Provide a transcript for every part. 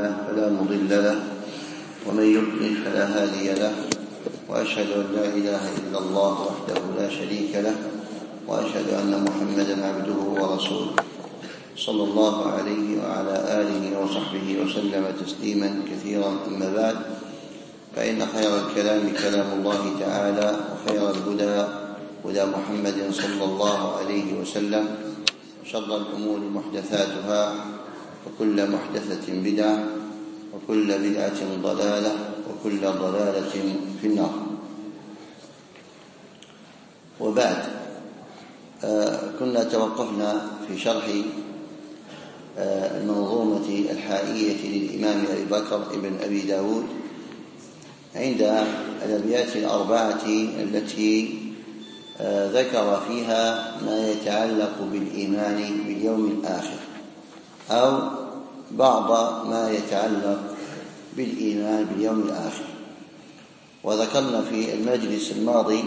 الله فلا مضل له ومن يضلل فلا هادي له وأشهد أن لا إله إلا الله وحده لا شريك له وأشهد أن محمدا عبده ورسوله صلى الله عليه وعلى آله وصحبه وسلم تسليما كثيرا. أما بعد، فإن خير الكلام كلام الله تعالى وخير الهدى هدى محمد صلى الله عليه وسلم وشر الأمور محدثاتها وكل محدثة بدعة وكل بدعة ضلالة وكل ضلالة في النار. وبعد، كنا توقفنا في شرح المنظومة الحائية للإمام أبي بكر ابن أبي داود عند الأبيات الأربعة التي ذكر فيها ما يتعلق بالإيمان باليوم الآخر أو بعض ما يتعلق بالإيمان باليوم الآخر. وذكرنا في المجلس الماضي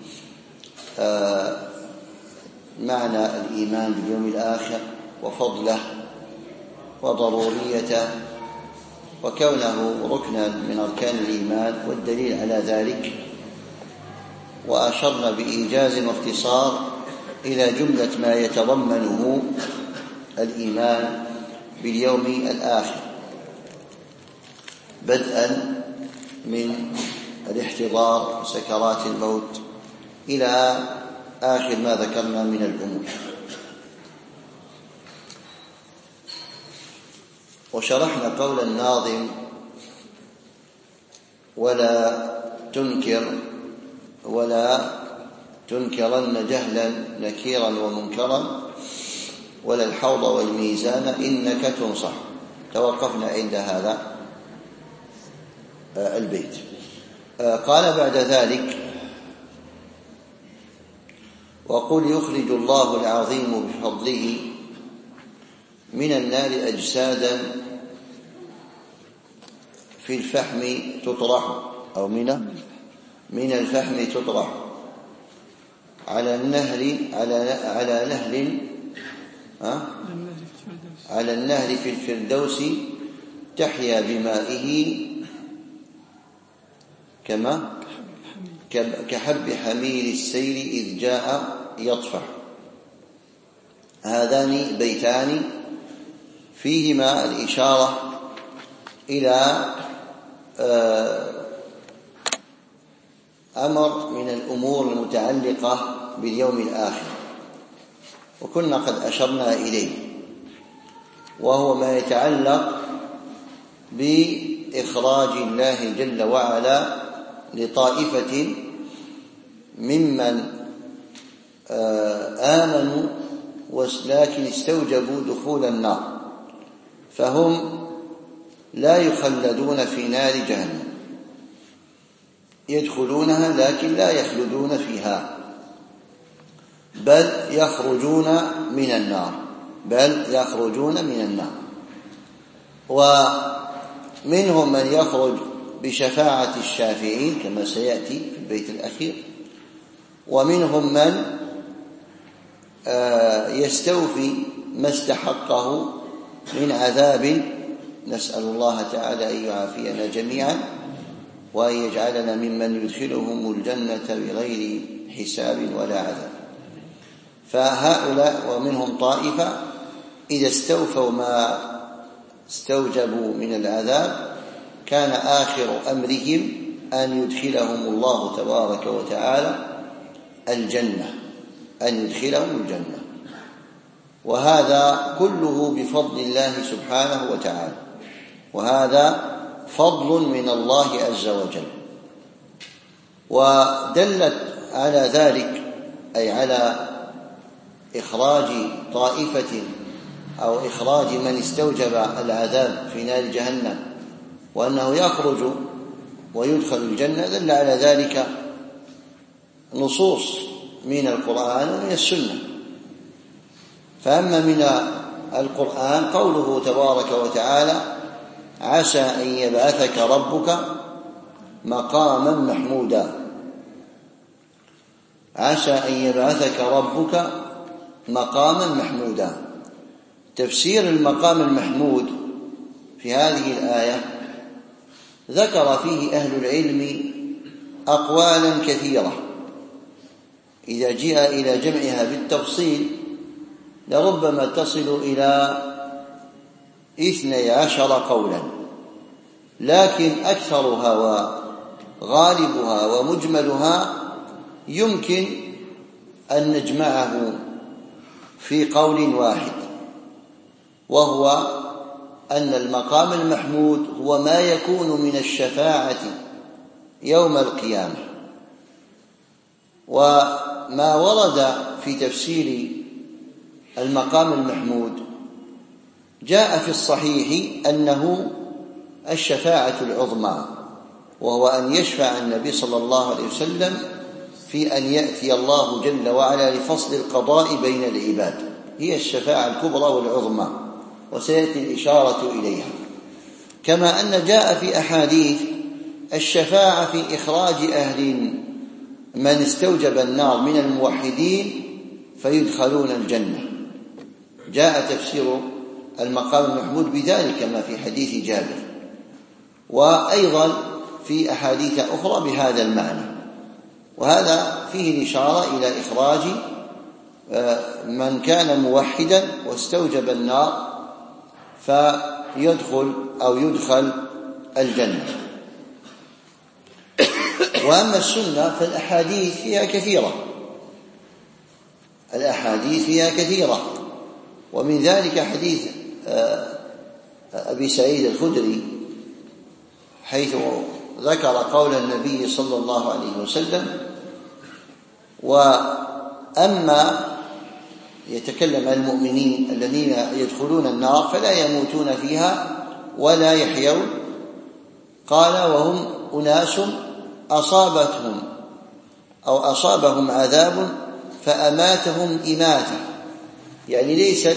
معنى الإيمان باليوم الآخر وفضله وضروريته وكونه ركنا من أركان الإيمان والدليل على ذلك، وأشرنا بإيجاز واختصار إلى جملة ما يتضمنه الإيمان باليوم الآخر، بدءا من الاحتضار وسكرات الموت إلى آخر ما ذكرنا من الأمور. وشرحنا قول الناظم: ولا تنكرن جهلا نكيرا ومنكرا ولا الحوض والميزان إنك تنصح. توقفنا عند هذا البيت. قال بعد ذلك: وقل يخرج الله العظيم بفضله من النار أجسادا في الفحم تطرح، أو من الفحم تطرح على النهر في الفردوس تحيا بمائه كما كحب حمير السيل إذ جاء يطفح. هذان بيتان فيهما الإشارة إلى أمر من الأمور المتعلقة باليوم الآخر، وكنا قد أشرنا إليه، وهو ما يتعلق بإخراج الله جل وعلا لطائفة ممن آمنوا ولكن استوجبوا دخول النار، فهم لا يخلدون في نار جهنم، يدخلونها لكن لا يخلدون فيها، بل يخرجون من النار. ومنهم من يخرج بشفاعة الشافعين كما سيأتي في البيت الأخير، ومنهم من يستوفي ما استحقه من عذاب، نسأل الله تعالى أن يعافينا جميعا وأن يجعلنا ممن يدخلهم الجنة بغير حساب ولا عذاب. فهؤلاء ومنهم طائفة إذا استوفوا ما استوجبوا من العذاب كان آخر أمرهم أن يدخلهم الله تبارك وتعالى الجنة، وهذا كله بفضل الله سبحانه وتعالى، وهذا فضل من الله عز وجل. ودلت على ذلك، أي على إخراج طائفة أو إخراج من استوجب العذاب في نار جهنم وأنه يخرج ويدخل الجنة، دل على ذلك نصوص من القرآن ومن السنة. فأما من القرآن قوله تبارك وتعالى: عسى أن يبعثك ربك مقاما محمودا. عسى أن يبعثك ربك مقاما محمودا. تفسير المقام المحمود في هذه الآية ذكر فيه أهل العلم أقوالا كثيرة، إذا جاء إلى جمعها بالتفصيل لربما تصل إلى 12 قولا، لكن أكثرها وغالبها ومجملها يمكن أن نجمعه في قول واحد، وهو أن المقام المحمود هو ما يكون من الشفاعة يوم القيامة. وما ورد في تفسير المقام المحمود جاء في الصحيح أنه الشفاعة العظمى، وهو أن يشفع النبي صلى الله عليه وسلم في أن يأتي الله جل وعلا لفصل القضاء بين العباد، هي الشفاعة الكبرى والعظمى، وسيأتي الإشارة إليها. كما أن جاء في أحاديث الشفاعة في إخراج أهل من استوجب النار من الموحدين فيدخلون الجنة، جاء تفسير المقام المحمود بذلك كما في حديث جابر، وأيضا في أحاديث أخرى بهذا المعنى. وهذا فيه الإشارة إلى إخراج من كان موحدا واستوجب النار فيدخل أو يدخل الجنة. وأما السنة فالأحاديث فيها كثيرة، الأحاديث فيها كثيرة، ومن ذلك حديث أبي سعيد الخدري حيث ذكر قول النبي صلى الله عليه وسلم: وأما يتكلم عن المؤمنين الذين يدخلون النار فلا يموتون فيها ولا يحيون، قال: وهم أناس أصابهم عذاب فأماتهم إماتة، يعني ليست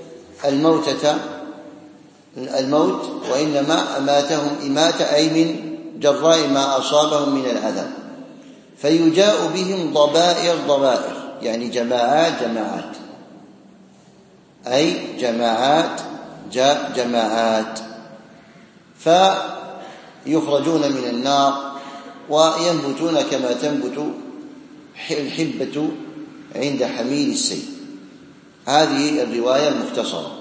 الموت وإنما أماتهم إماتة، أي من جراء ما أصابهم من العذاب، فيجاء بهم ضبائر، يعني جماعات، أي جماعات فيخرجون من النار وينبتون كما تنبت الحبة عند حميل السيل. هذه الرواية المختصرة.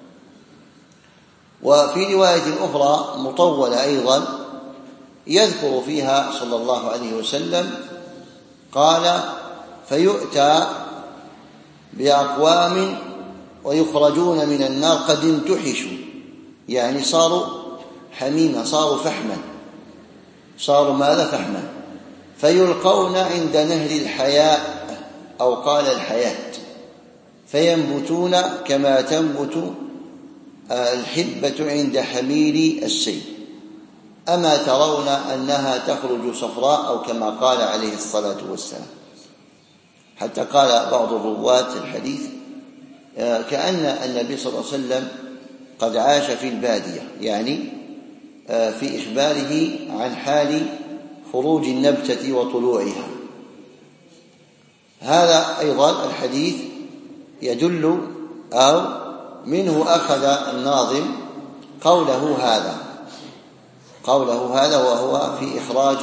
وفي رواية أخرى مطولة أيضا يذكر فيها صلى الله عليه وسلم قال: فيؤتى بأقوام ويخرجون من النار قد انتحشوا، يعني صاروا حميما، صاروا فحما، فحما، فيلقون عند نهر الحياة أو قال الحياة، فينبتون كما تنبت الحبة عند حميل السيل، أما ترون أنها تخرج صفراء، أو كما قال عليه الصلاة والسلام. حتى قال بعض الرواة الحديث كأن النبي صلى الله عليه وسلم قد عاش في البادية، يعني في إخباره عن حال خروج النبتة وطلوعها. هذا أيضا الحديث يدل أو منه أخذ الناظم قوله هذا وهو في إخراج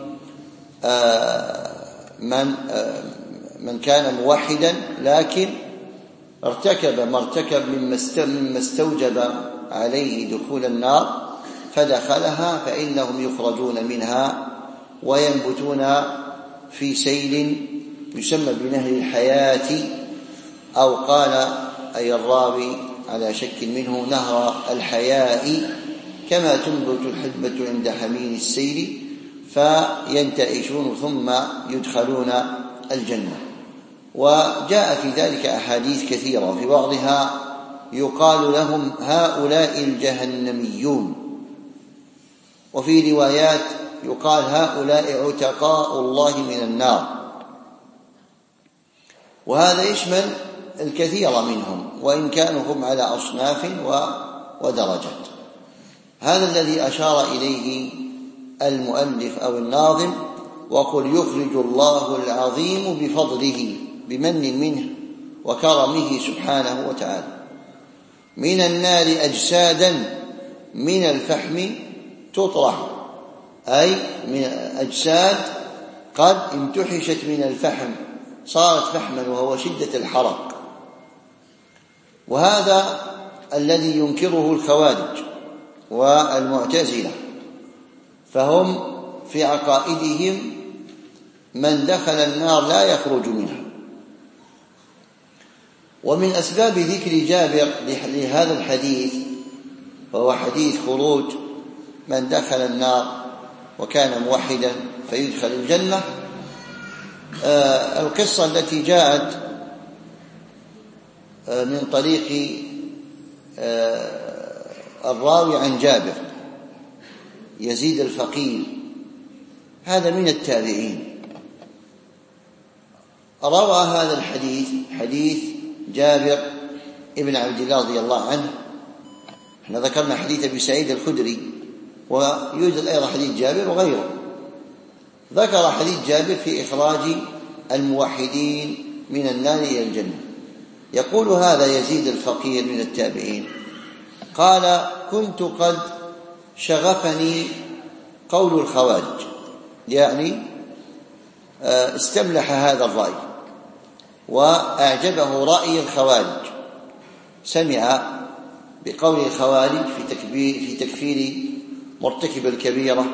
من كان موحدا لكن ارتكب ما ارتكب مما استوجب عليه دخول النار فدخلها، فإنهم يخرجون منها وينبتون في سيل يسمى بنهر الحياة، أو قال أي الراوي على شك منه نهر الحياء، كما تنبت الحبة عند حميل السيل فينتعشون ثم يدخلون الجنة. وجاء في ذلك أحاديث كثيرة، وفي بعضها يقال لهم هؤلاء الجهنميون، وفي روايات يقال هؤلاء عتقاء الله من النار. وهذا يشمل الكثير منهم، وإن كانوا هم على أصناف ودرجات. هذا الذي أشار إليه المؤلف أو الناظم: وقل يخرج الله العظيم بفضله بمن منه وكرمه سبحانه وتعالى من النار أجسادا من الفحم تطرح، أي من أجساد قد امتحشت من الفحم صارت فحما وهو شدة الحرق. وهذا الذي ينكره الخوارج والمعتزلة، فهم في عقائدهم من دخل النار لا يخرج منها. ومن أسباب ذكر جابر لهذا الحديث وهو حديث خروج من دخل النار وكان موحدا فيدخل الجنة القصة التي جاءت من طريق الراوي عن جابر يزيد الفقير، هذا من التابعين، روى هذا الحديث حديث جابر ابن عبد الله رضي الله عنه. احنا ذكرنا حديث أبي سعيد الخدري، ويوجد أيضا حديث جابر وغيره. ذكر حديث جابر في إخراج الموحدين من النار إلى الجنة. يقول هذا يزيد الفقير من التابعين قال: كنت قد شغفني قول الخوارج، يعني استملح هذا الرأي وأعجبه رأي الخوارج، سمع بقول الخوارج في تكفير مرتكب الكبيرة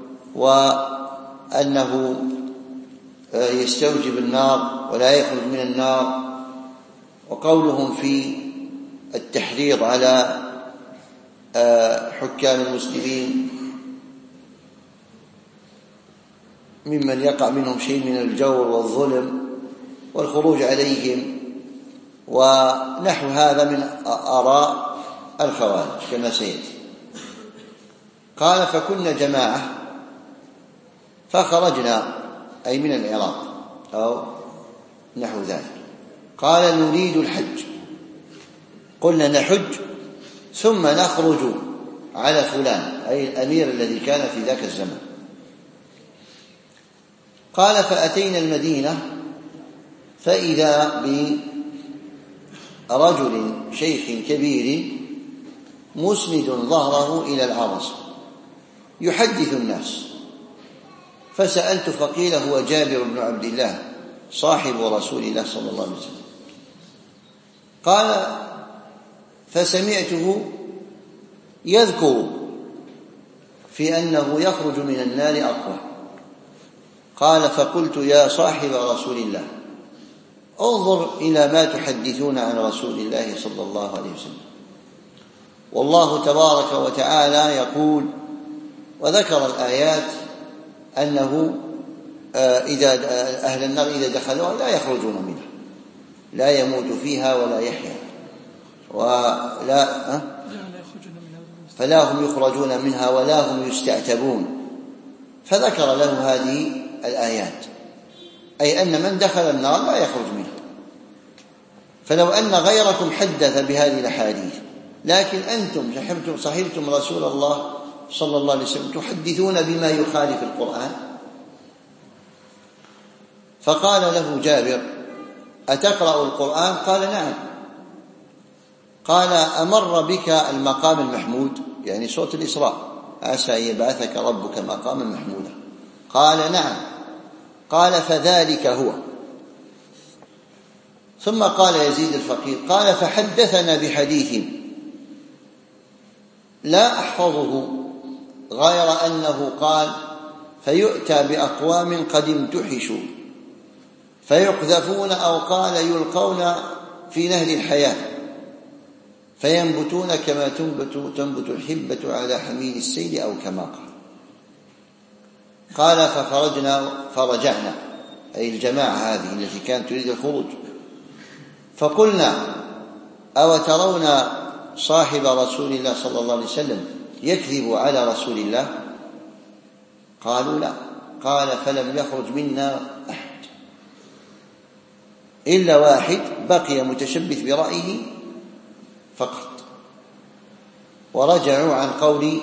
وأنه يستوجب النار ولا يخرج من النار، وقولهم في التحريض على حكام المسلمين ممن يقع منهم شيء من الجور والظلم والخروج عليهم ونحو هذا من آراء الخوارج كما سيأتي. قال: فكنا جماعة فخرجنا، أي من العراق أو نحو ذلك. قال: نريد الحج، قلنا نحج ثم نخرج على فلان، أي الأمير الذي كان في ذاك الزمن. قال: فأتينا المدينة فإذا برجل شيخ كبير مسند ظهره إلى العرس يحدث الناس، فسألت فقيل: هو جابر بن عبد الله صاحب رسول الله صلى الله عليه وسلم. قال: فسمعته يذكر في أنه يخرج من النار أقوى. قال: فقلت: يا صاحب رسول الله، انظر إلى ما تحدثون عن رسول الله صلى الله عليه وسلم، والله تبارك وتعالى يقول، وذكر الآيات أنه إذا أهل النار إذا دخلوها لا يخرجون منها، لا يموت فيها ولا يحيا فلا هم يخرجون منها ولا هم يستعتبون. فذكر له هذه الآيات، أي أن من دخل النار لا يخرج منها. فلو أن غيركم حدث بهذه الأحاديث، لكن أنتم صحبتم رسول الله صلى الله عليه وسلم تحدثون بما يخالف القرآن. فقال له جابر: أتقرأ القرآن؟ قال: نعم. قال: أمر بك المقام المحمود، يعني صوت الإسراء، عسى أن يبعثك ربك مقاما محمودا. قال: نعم. قال: فذلك هو. ثم قال يزيد الفقير: قال: فحدثنا بحديث لا أحفظه غير أنه قال: فيؤتى بأقوام قد امتحشوا فيقذفون، أو قال يلقون في نهر الحياة فينبتون كما تنبت الحبة على حميل السيل، أو كما قال: فرجعنا، أي الجماعة هذه التي كانت تريد الخروج، فقلنا: أو ترون صاحب رسول الله صلى الله عليه وسلم يكذب على رسول الله؟ قالوا: لا. قال: فلم يخرج منا أحد إلا واحد بقي متشبث برأيه فقط، ورجعوا عن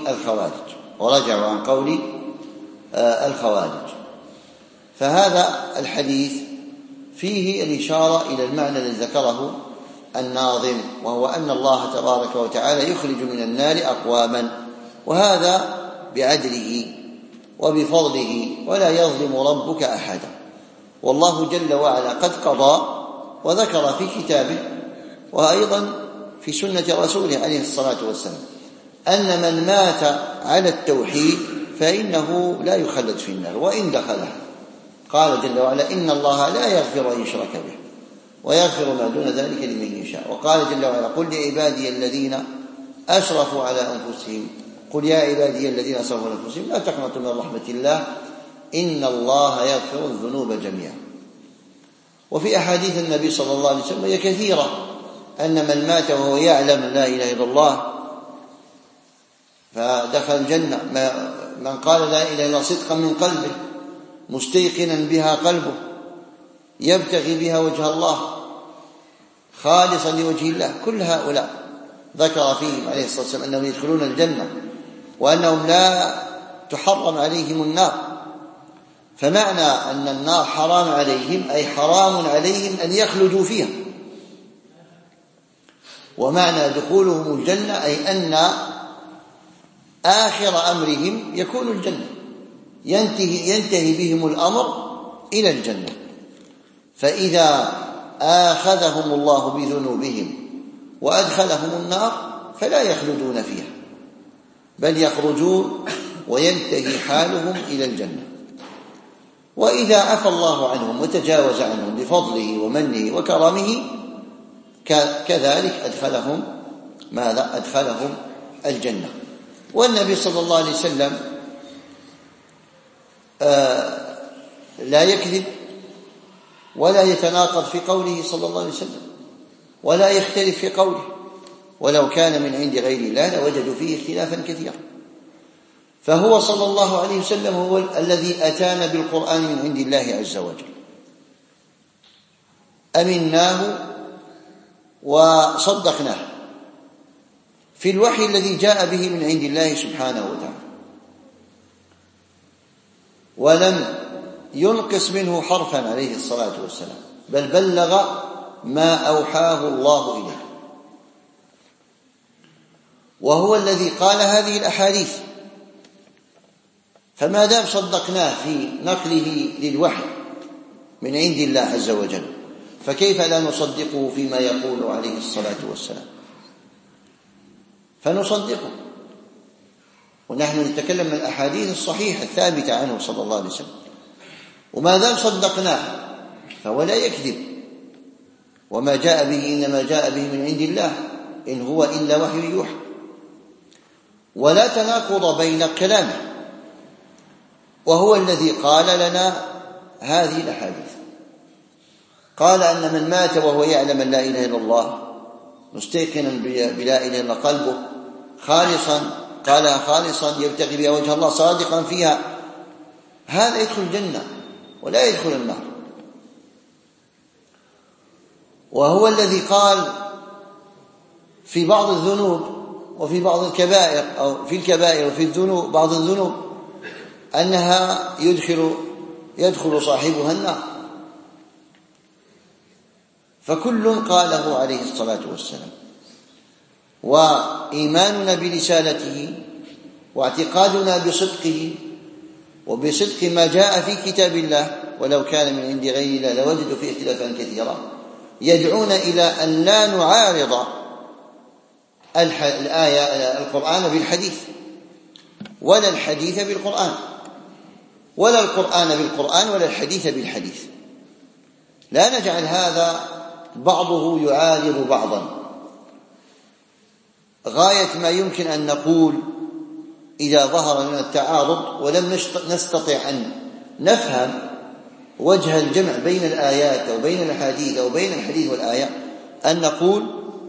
قول الخوارج. فهذا الحديث فيه الإشارة إلى المعنى الذي ذكره الناظم، وهو أن الله تبارك وتعالى يخرج من النار أقواما وهذا بعدله وبفضله، ولا يظلم ربك أحدا. والله جل وعلا قد قضى وذكر في كتابه وأيضا في سنة رسوله عليه الصلاة والسلام أن من مات على التوحيد فإنه لا يخلد في النار وإن دخلها. قال جل وعلا: إن الله لا يغفر أن يشرك به ويغفر ما دون ذلك لمن يشاء. وقال جل وعلا: قل لعبادي الذين أسرفوا على أنفسهم قل يا عبادي الذين أسرفوا على أنفسهم لا تقنطوا من رحمة الله إن الله يغفر الذنوب جميعا. وفي أحاديث النبي صلى الله عليه وسلم هي كثيرة أن من مات وهو يعلم لا إله إلا الله فدخل الجنة، من قال لا إله إلا الله صدقا من قلبه مستيقنا بها قلبه يبتغي بها وجه الله خالصا لوجه الله، كل هؤلاء ذكر فيهم عليه الصلاة والسلام أنهم يدخلون الجنة وأنهم لا تحرم عليهم النار. فمعنى أن النار حرام عليهم أي حرام عليهم أن يخلدوا فيها، ومعنى دخولهم الجنة أي أن آخر أمرهم يكون الجنة، ينتهي بهم الأمر إلى الجنة. فإذا آخذهم الله بذنوبهم وأدخلهم النار فلا يخلدون فيها بل يخرجون وينتهي حالهم إلى الجنة. وإذا عفى الله عنهم وتجاوز عنهم بفضله ومنه وكرمه كذلك أدخلهم ماذا؟ أدخلهم الجنة. والنبي صلى الله عليه وسلم لا يكذب ولا يتناقض في قوله صلى الله عليه وسلم ولا يختلف في قوله، ولو كان من عند غير الله لوجدوا فيه اختلافا كثيرا. فهو صلى الله عليه وسلم هو الذي أتانا بالقرآن من عند الله عز وجل، أمناه وصدقناه في الوحي الذي جاء به من عند الله سبحانه وتعالى، ولم ينقص منه حرفا عليه الصلاة والسلام، بل بلغ ما أوحاه الله إليه. وهو الذي قال هذه الأحاديث، فما دام صدقناه في نقله للوحي من عند الله عز وجل فكيف لا نصدقه فيما يقول عليه الصلاة والسلام؟ فنصدقه. ونحن نتكلم من الأحاديث الصحيحة الثابتة عنه صلى الله عليه وسلم، وما دام صدقناه فهو لا يكذب، وما جاء به إنما جاء به من عند الله إن هو إلا وحي يوحى. ولا تناقض بين كلامه، وهو الذي قال لنا هذه الأحاديث. قال أن من مات وهو يعلم أن لا إله إلا الله مستيقنا بلا إله إلا قلبه قالها خالصا يبتغي بها وجه الله صادقا فيها، هذا يدخل الجنة ولا يدخل النار. وهو الذي قال في بعض الذنوب وفي بعض الكبائر أو في الكبائر وفي الذنوب بعض الذنوب أنها يدخل صاحبها النار. فكل قاله عليه الصلاة والسلام. وإيماننا برسالته واعتقادنا بصدقه وبصدق ما جاء في كتاب الله ولو كان من عند غير الله لوجدوا فيه اختلافا كثيرا يدعون إلى أن لا نعارض القرآن بالحديث ولا الحديث بالقرآن ولا القرآن بالقرآن ولا الحديث بالحديث. لا نجعل هذا بعضه يعارض بعضا. غاية ما يمكن أن نقول إذا ظهر من التعارض ولم نستطع أن نفهم وجه الجمع بين الآيات أو بين الحديث أو بين الحديث والآية أن نقول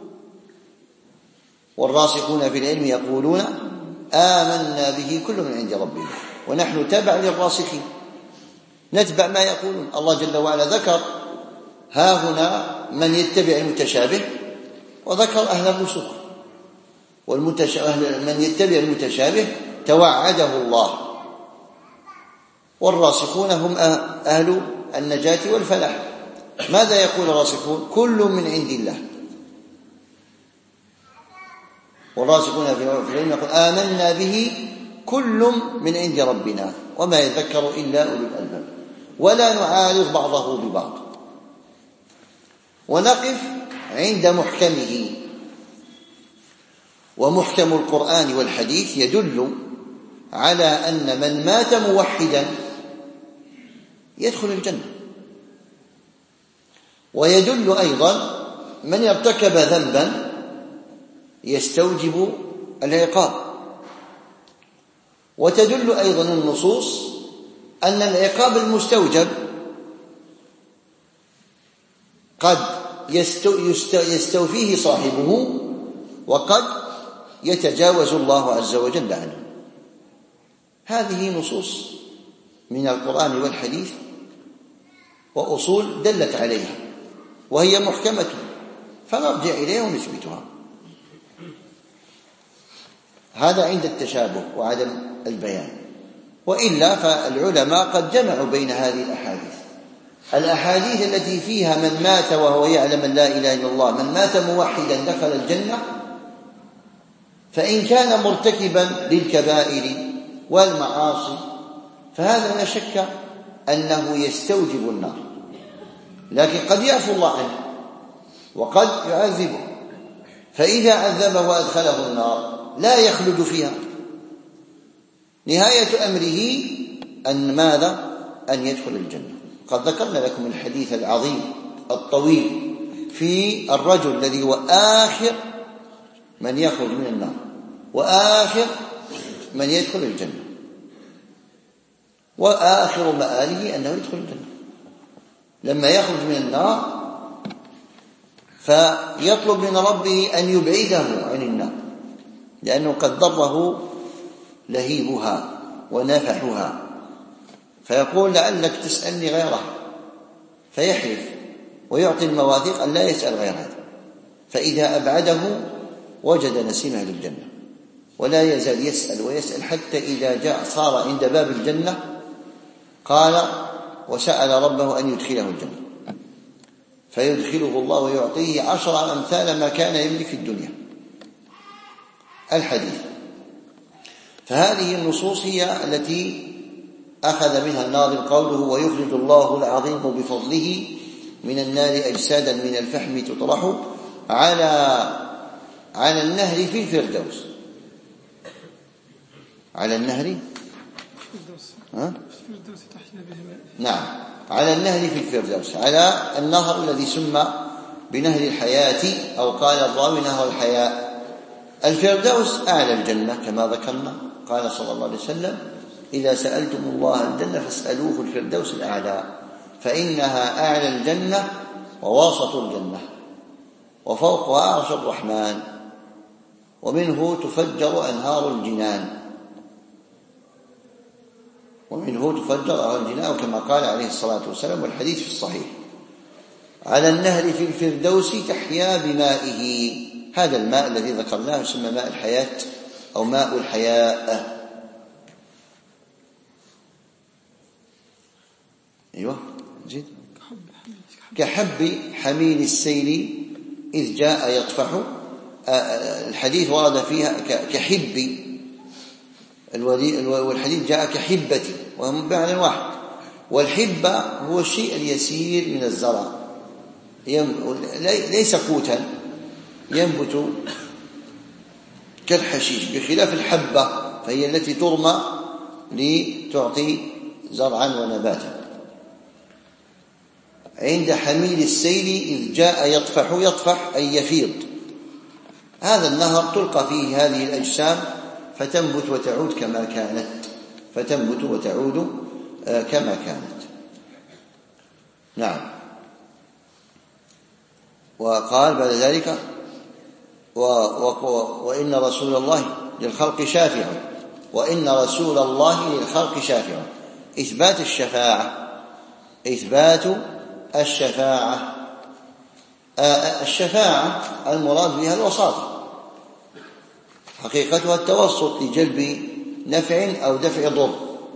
والراسخون في العلم يقولون آمنا به كل من عند ربنا، ونحن تبع للراسخين نتبع ما يقولون. الله جل وعلا ذكر ها هنا من يتبع المتشابه وذكر أهل الرسوخ، من يتبع المتشابه توعده الله، والراسخون هم أهل النجاة والفلاح. ماذا يقول الراسخون؟ كل من عند الله. والراسخون في العلم يقول آمنا به كل من عند ربنا وما يذكر إلا أولو الألباب ولا نعارض بعضه ببعض. ونقف عند محكمه. ومحكم القرآن والحديث يدل على أن من مات موحدا يدخل الجنة، ويدل أيضا من ارتكب ذنبا يستوجب العقاب. وتدل أيضا النصوص أن العقاب المستوجب قد يستوفيه صاحبه وقد يتجاوز الله عز وجل عنه. هذه نصوص من القرآن والحديث وأصول دلت عليها وهي محكمة، فنرجع إليها ونثبتها. هذا عند التشابه وعدم البيان. وإلا فالعلماء قد جمعوا بين هذه الأحاديث التي فيها من مات وهو يعلم أن لا إله إلا الله، من مات موحدا دخل الجنة، فإن كان مرتكبا للكبائر والمعاصي فهذا لا شك أنه يستوجب النار، لكن قد يعفو الله عنه وقد يعذبه، فإذا عذبه وأدخله النار لا يخلد فيها. نهاية أمره أن ماذا؟ أن يدخل الجنة. قد ذكرنا لكم الحديث العظيم الطويل في الرجل الذي هو آخر من يخرج من النار وآخر من يدخل الجنة، وآخر مآله أنه يدخل الجنة. لما يخرج من النار فيطلب من ربه أن يبعده عن النار، لأنه قد ضره لهيبها ونفحها، فيقول لعلك تسألني غيره، فيحلف ويعطي المواثيق أن لا يسأل غير هذا، فإذا أبعده وجد نسيمه للجنة، ولا يزال يسأل ويسأل حتى إذا صار عند باب الجنة قال وسأل ربه أن يدخله الجنة، فيدخله الله ويعطيه 10 أمثال ما كان يملك في الدنيا. الحديث. فهذه النصوص هي التي أخذ منها الناظم قوله ويخرج الله العظيم بفضله من النار أجسادا من الفحم تطرح على النهر في الفردوس. على النهر نعم، على النهر في الفردوس، على النهر الذي سمى بنهر الحياة، أو قال الراوي نهر الحياة. الفردوس أعلى الجنة كما ذكرنا، قال صلى الله عليه وسلم إذا سألتم الله الجنة فاسألوه الفردوس الأعلى، فإنها أعلى الجنة ووسط الجنة وفوقها عرش الرحمن، ومنه تفجر أنهار الجنان، كما قال عليه الصلاة والسلام، والحديث في الصحيح. على النهر في الفردوس تحيا بمائه، هذا الماء الذي ذكرناه يسمى ماء الحياة أو ماء الحياة. أيوة زيد. كحب حميل السيل إذ جاء يطفح. الحديث ورد فيها كحب، والحديث جاء كحبتي، وهم بمعنى واحد. والحبة هو الشيء اليسير من الزرع، ليس قوتا، ينبت كالحشيش، بخلاف الحبة فهي التي ترمى لتعطي زرعا ونباتا. عند حميل السيل إذ جاء يطفح أي يفيض، هذا النهر تلقى فيه هذه الأجسام فتنبت وتعود كما كانت. نعم. وقال بعد ذلك وإن رسول الله للخلق شافع، وإن رسول الله للخلق شافع. إثبات الشفاعة. الشفاعة المراد بها الوساطة، حقيقتها التوسط لجلب نفع أو دفع ضر،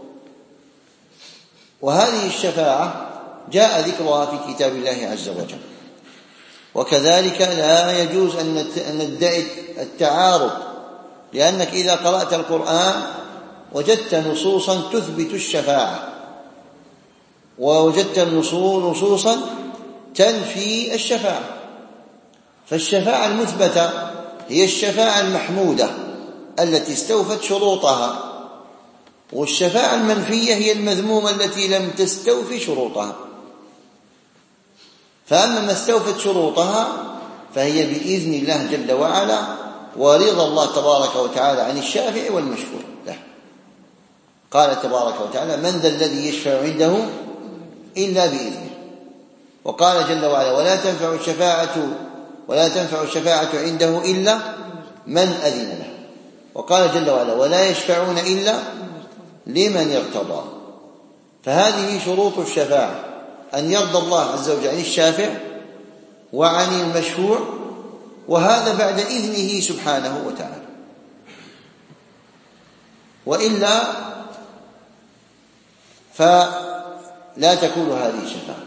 وهذه الشفاعة جاء ذكرها في كتاب الله عز وجل. وكذلك لا يجوز أن ندعي التعارض لأنك إذا قرأت القرآن وجدت نصوصا تثبت الشفاعة، ووجدت نصوصا تنفي الشفاعة. فالشفاعة المثبتة هي الشفاعة المحمودة التي استوفت شروطها، والشفاعة المنفية هي المذمومة التي لم تستوفي شروطها. فأما ما استوفت شروطها فهي بإذن الله جل وعلا ورضا الله تبارك وتعالى عن الشافع والمشفوع له. قال تبارك وتعالى: من ذا الذي يشفع عنده إلا بإذنه. وقال جل وعلا: ولا تنفع الشفاعة عنده إلا من أذن له. وقال جل وعلا: ولا يشفعون إلا لمن ارتضى. فهذه شروط الشفاعة: أن يرضى الله عز وجل عن الشافع وعن المشفوع، وهذا بعد إذنه سبحانه وتعالى، وإلا فلا تكون هذه الشفاعة.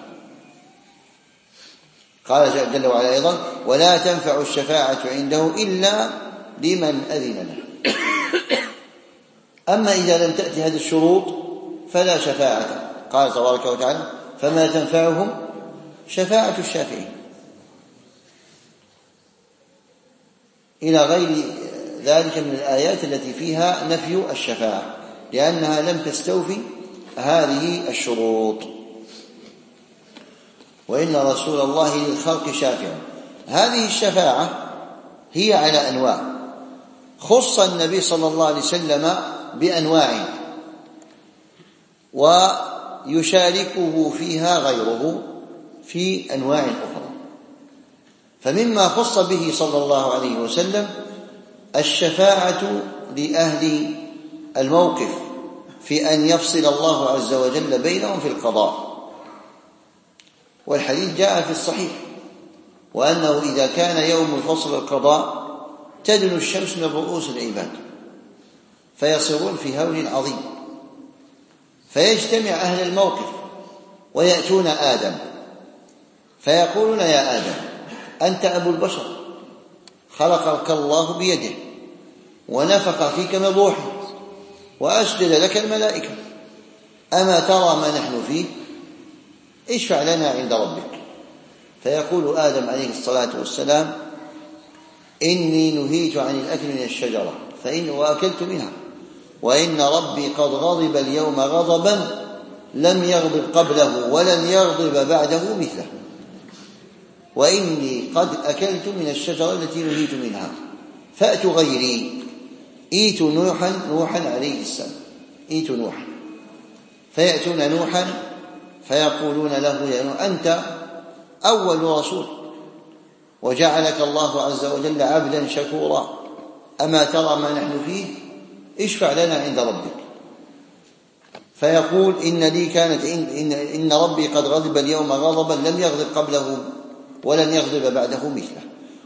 قال جل وعلا أيضا: ولا تنفع الشفاعة عنده إلا لمن أذن له. أما إذا لم تأتي هذه الشروط فلا شفاعة. قال تبارك وتعالى: فما تنفعهم شفاعة الشافعين، إلى غير ذلك من الآيات التي فيها نفي الشفاعة، لأنها لم تستوفي هذه الشروط. وإن رسول الله للخلق شافع. هذه الشفاعة هي على أنواع، خص النبي صلى الله عليه وسلم بأنواع ويشاركه فيها غيره في أنواع أخرى. فمما خص به صلى الله عليه وسلم الشفاعة لأهل الموقف في أن يفصل الله عز وجل بينهم في القضاء. والحديث جاء في الصحيح: وأنه إذا كان يوم فصل القضاء تدنو الشمس من رؤوس العباد فيصيرون في هول عظيم، فيجتمع أهل الموقف ويأتون آدم فيقولون: يا آدم، أنت أبو البشر، خلقك الله بيده ونفخ فيك من روحه وأسجد لك الملائكة، أما ترى ما نحن فيه؟ اشفع لنا عند ربك. فيقول آدم عليه الصلاة والسلام: إني نهيت عن الأكل من الشجرة وأكلت منها، وإن ربي قد غضب اليوم غضبا لم يغضب قبله ولن يغضب بعده مثله، وإني قد أكلت من الشجرة التي نهيت منها، فأتوا غيري. إيتوا نوحا عليه السلام، إيتوا نوحا. فيأتون نوحا فيقولون له: يا نوح، أنت أول رسول وجعلك الله عز وجل عبدا شكورا، أما ترى ما نحن فيه؟ اشفع لنا عند ربك. فيقول: إن ربي قد غضب اليوم غضبا لم يغضب قبله ولن يغضب بعده مثله،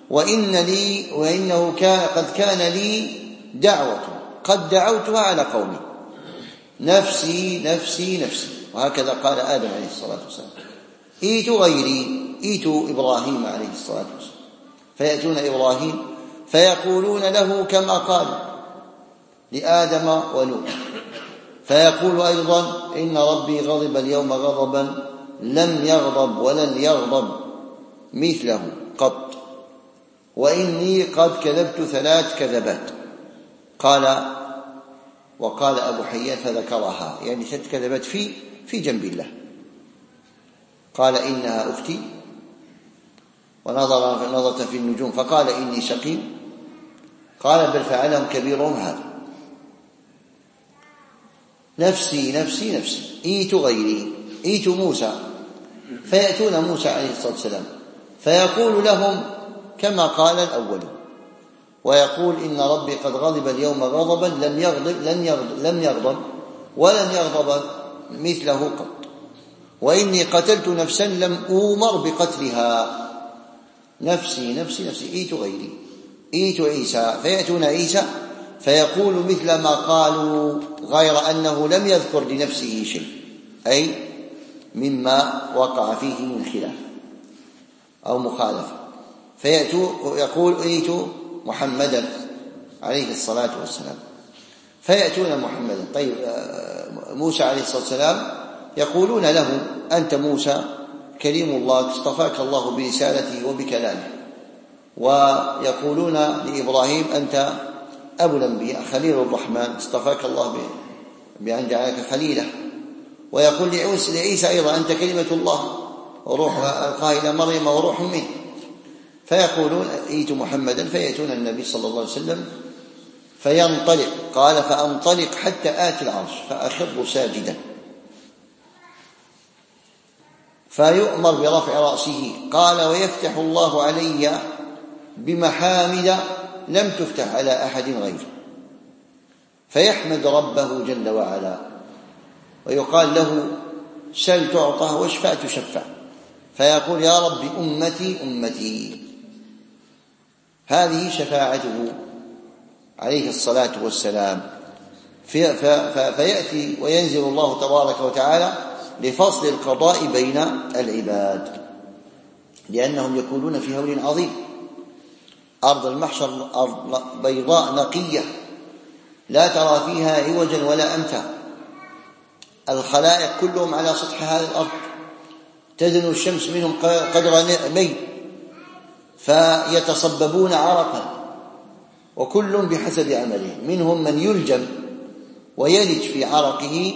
وإنه قد كان لي دعوة قد دعوتها على قومي، نفسي نفسي نفسي. وهكذا قال آدم عليه الصلاة والسلام: إيتوا غيري، إيتوا إبراهيم عليه الصلاة والسلام. فيأتون إبراهيم فيقولون له كما قال لآدم ونوح، فيقول أيضا: إن ربي غضب اليوم غضبا لم يغضب ولن يغضب مثله قط، وإني قد كذبت 3 كذبات. وقال أبو حيان فذكرها، يعني 3 كذبات في جنب الله. قال: إنها أختي، ونظرت في النجوم فقال: إني سقيم. قال: بل فعلهم كبيرهم هذا. نفسي نفسي نفسي. إيتوا غيري، إيتوا موسى. فيأتون موسى عليه الصلاة والسلام فيقول لهم كما قال الأول، ويقول: إن ربي قد غضب اليوم غضبا لم يغضب ولن يغضب مثله قط، وإني قتلت نفسا لم أومر بقتلها، نفسي نفسي نفسي. إيتوا غيري، إيتوا عيسى. فيأتون عيسى فيقول مثل ما قالوا، غير أنه لم يذكر لنفسه شيء، أي مما وقع فيه من خلاف أو مخالفة. فيقول: إيتوا محمدا عليه الصلاة والسلام. فيأتون محمدا. طيب موسى عليه الصلاة والسلام يقولون له: أنت موسى كليم الله، اصطفاك الله برسالته وبكلامه. ويقولون لإبراهيم: أنت أبو الأنبياء خليل الرحمن، اصطفاك الله بأن جعلك خليله. ويقول لعيسى أيضا: أنت كلمة الله وروح ألقاها إلى مريم وروح منه. فيقولون: ائت محمدا. فيأتون النبي صلى الله عليه وسلم فينطلق. قال: فأنطلق حتى آتي العرش فأخر ساجدا، فيؤمر برفع رأسه. قال: ويفتح الله علي بمحامد لم تفتح على أحد غيره، فيحمد ربه جل وعلا، ويقال له: سل تعطى واشفع تشفع، فيقول: يا رب أمتي أمتي. هذه شفاعته عليه الصلاة والسلام. فيأتي وينزل الله تبارك وتعالى لفصل القضاء بين العباد، لأنهم يكونون في هول عظيم. أرض المحشر أرض بيضاء نقية لا ترى فيها عوجا ولا أمتا. الخلائق كلهم على سطح هذه الأرض، تدنو الشمس منهم قدر ميل، فيتصببون عرقا، وكل بحسب عمله. منهم من يلجم ويلج في عرقه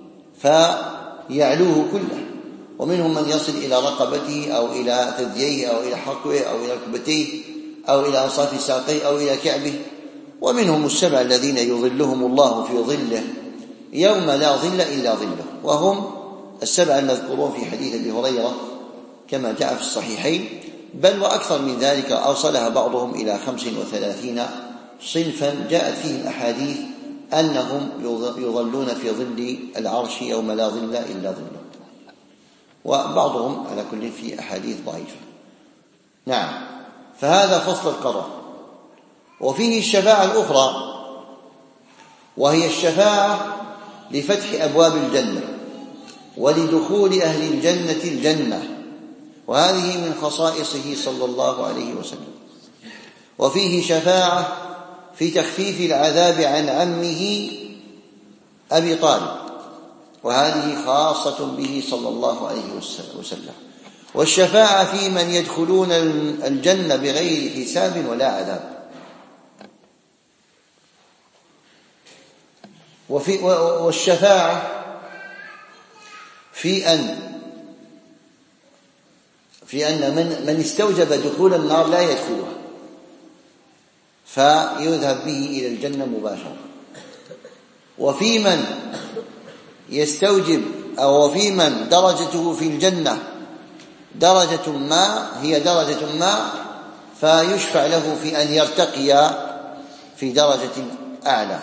فيعلوه كله، ومنهم من يصل إلى رقبته أو إلى ثدييه أو إلى حقوه أو إلى ركبتيه أو إلى أنصاف ساقيه أو إلى كعبه. ومنهم السبع الذين يظلهم الله في ظله يوم لا ظل إلا ظله، وهم السبع المذكورون في حديث أبي هريرة كما جاء في الصحيحين، بل وأكثر من ذلك، أوصلها بعضهم إلى 35 صنفا جاءت فيهم أحاديث أنهم يظلون في ظل العرش يوم لا ظل إلا ظله، وبعضهم على كل في أحاديث ضعيفة. نعم، فهذا فصل القضاء. وفيه الشفاعة الأخرى، وهي الشفاعة لفتح أبواب الجنة ولدخول أهل الجنة الجنة، وهذه من خصائصه صلى الله عليه وسلم. وفيه شفاعة في تخفيف العذاب عن عمه أبي طالب، وهذه خاصة به صلى الله عليه وسلم. والشفاعة في من يدخلون الجنة بغير حساب ولا عذاب. والشفاعة في أن من استوجب دخول النار لا يدخلها، فيذهب به إلى الجنة مباشرة. وفي من يستوجب أو في من درجته في الجنة درجة ما هي درجة ما، فيشفع له في أن يرتقي في درجة أعلى،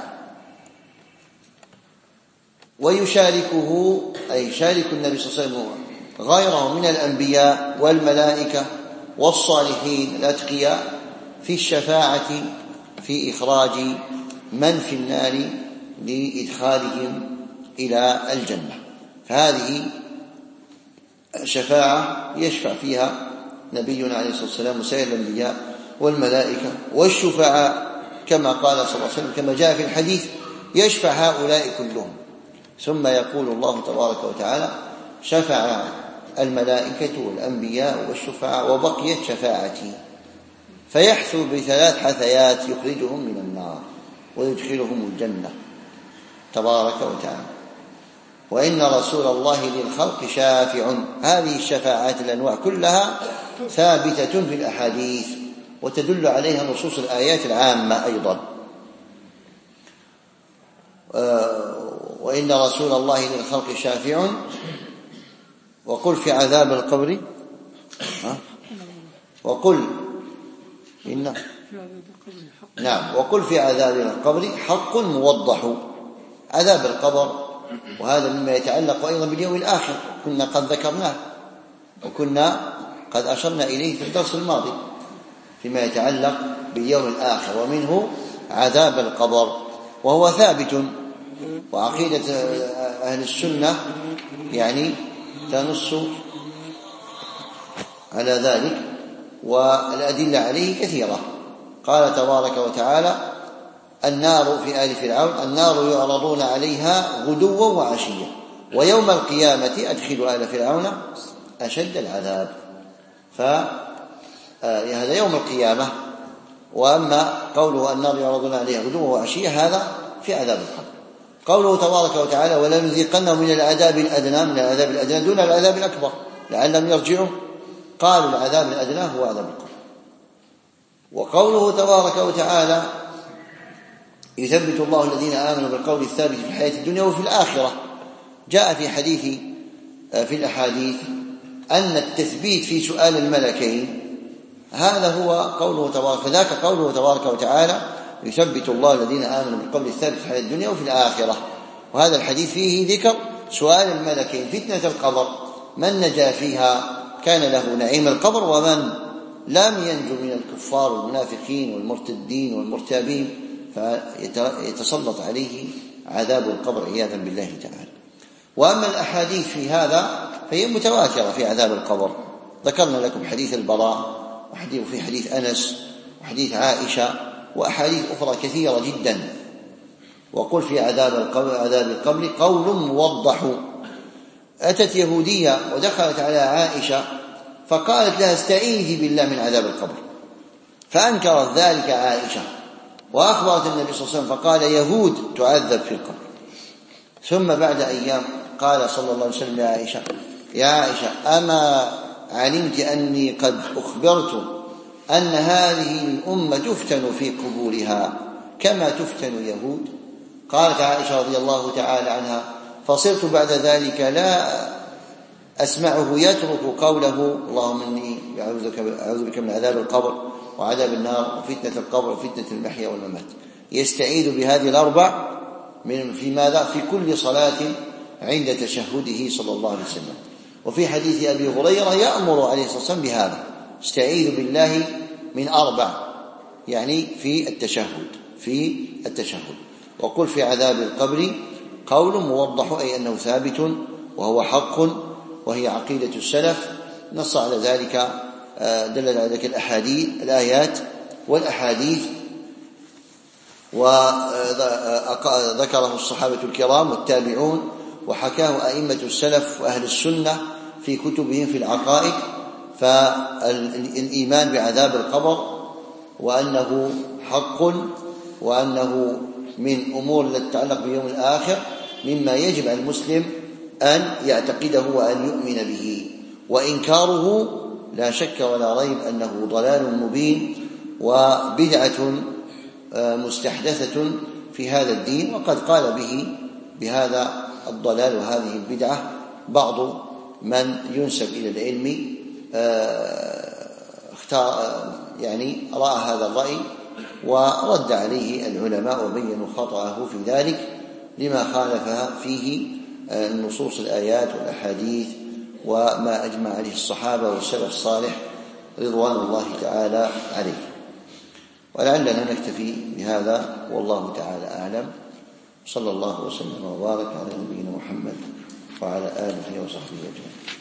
ويشاركه أي يشارك النبي صلى الله عليه وسلم غيره من الأنبياء والملائكة والصالحين الأتقياء في الشفاعة في إخراج من في النار لإدخالهم إلى الجنة. فهذه شفاعة يشفع فيها نبينا عليه الصلاة والسلام وسائر الأنبياء والملائكة والشفعاء، كما قال صلى الله عليه وسلم كما جاء في الحديث: يشفع هؤلاء كلهم. ثم يقول الله تبارك وتعالى: شفع الملائكة والأنبياء والشفعاء وبقيت شفاعتي، فيحثو ب3 حثيات يخرجهم من النار ويدخلهم الجنة تبارك وتعالى. وإن رسول الله للخلق شافع. هذه الشفاعات الأنواع كلها ثابتة في الأحاديث، وتدل عليها نصوص الآيات العامة أيضا. وإن رسول الله للخلق شافع. وقل في عذاب القبر وقل في عذاب القبر حق موضح. عذاب القبر، وهذا مما يتعلق أيضا باليوم الآخر، كنا قد ذكرناه وكنا قد أشرنا إليه في الدرس الماضي فيما يتعلق باليوم الآخر، ومنه عذاب القبر، وهو ثابت. وعقيدة أهل السنة يعني تنص على ذلك، والأدلة عليه كثيرة. قال تبارك وتعالى: النار في آل فرعون النار يعرضون عليها غدوا وعشيا ويوم القيامة أدخلوا آل فرعون أشد العذاب. فهذا يوم القيامة. وأما قوله النار يعرضون عليها غدوا وعشيا هذا في عذاب القبر. قوله تبارك وتعالى ولنذيقنهم من العذاب الأدنى دون العذاب الأكبر لعلهم يرجعون، قالوا العذاب الأدنى هو عذاب القبر. وقوله تبارك وتعالى يثبت الله الذين آمنوا بالقول الثابت في الحياة الدنيا وفي الآخرة، جاء في الأحاديث أن التثبيت في سؤال الملكين هذا هو قوله تبارك، فذاك قوله تبارك وتعالى يثبت الله الذين آمنوا بالقول الثابت في الحياة الدنيا وفي الآخرة. وهذا الحديث فيه ذكر سؤال الملكين فتنة القبر، من نجا فيها كان له نعيم القبر، ومن لم ينجو من الكفار والمنافقين والمرتدين والمرتابين فيتسلط عليه عذاب القبر عياذا بالله تعالى. وأما الأحاديث في هذا فهي متواترة في عذاب القبر، ذكرنا لكم حديث البراء وفي حديث أنس وحديث عائشة وأحاديث أخرى كثيرة جدا. وقل في عذاب القبر قول موضح. أتت يهودية ودخلت على عائشة فقالت لها استعيذي بالله من عذاب القبر، فأنكرت ذلك عائشة وأخبرت النبي صلى الله عليه وسلم فقال يهود تعذب في القبر. ثم بعد أيام قال صلى الله عليه وسلم يا عائشة أما علمت أني قد أخبرت أن هذه الأمة تفتن في قبورها كما تفتن يهود؟ قالت عائشة رضي الله تعالى عنها فصرت بعد ذلك لا أسمعه يترك قوله اللهم إني أعوذ بك من عذاب القبر وعذاب النار وفتنة القبر وفتنة المحيا والممات، يستعيذ بهذه الأربع في ماذا؟ في كل صلاة عند تشهده صلى الله عليه وسلم. وفي حديث أبي هريرة يأمر عليه الصلاة والسلام بهذا استعيذ بالله من أربع، يعني في التشهد. وقل في عذاب القبر قول موضح أي أنه ثابت وهو حق وهي عقيدة السلف، نص على ذلك دل على ذلك الآيات والأحاديث، وذكره الصحابة الكرام والتابعون، وحكاه أئمة السلف وأهل السنة في كتبهم في العقائد. فالإيمان بعذاب القبر وأنه حق وأنه من أمور التي تتعلق باليوم الآخر مما يجب على المسلم أن يعتقده وأن يؤمن به، وإنكاره لا شك ولا ريب أنه ضلال مبين وبدعة مستحدثة في هذا الدين. وقد قال بهذا الضلال وهذه البدعة بعض من ينسب إلى العلم يعني رأى هذا الرأي ورد عليه العلماء وبينوا خطأه في ذلك لما خالفها فيه النصوص الآيات والأحاديث وما أجمع عليه الصحابة والسلف الصالح رضوان الله تعالى عليه. ولعلنا نكتفي بهذا والله تعالى أعلم. صلى الله وسلم وبارك على نبينا محمد وعلى آله وصحبه أجمعين.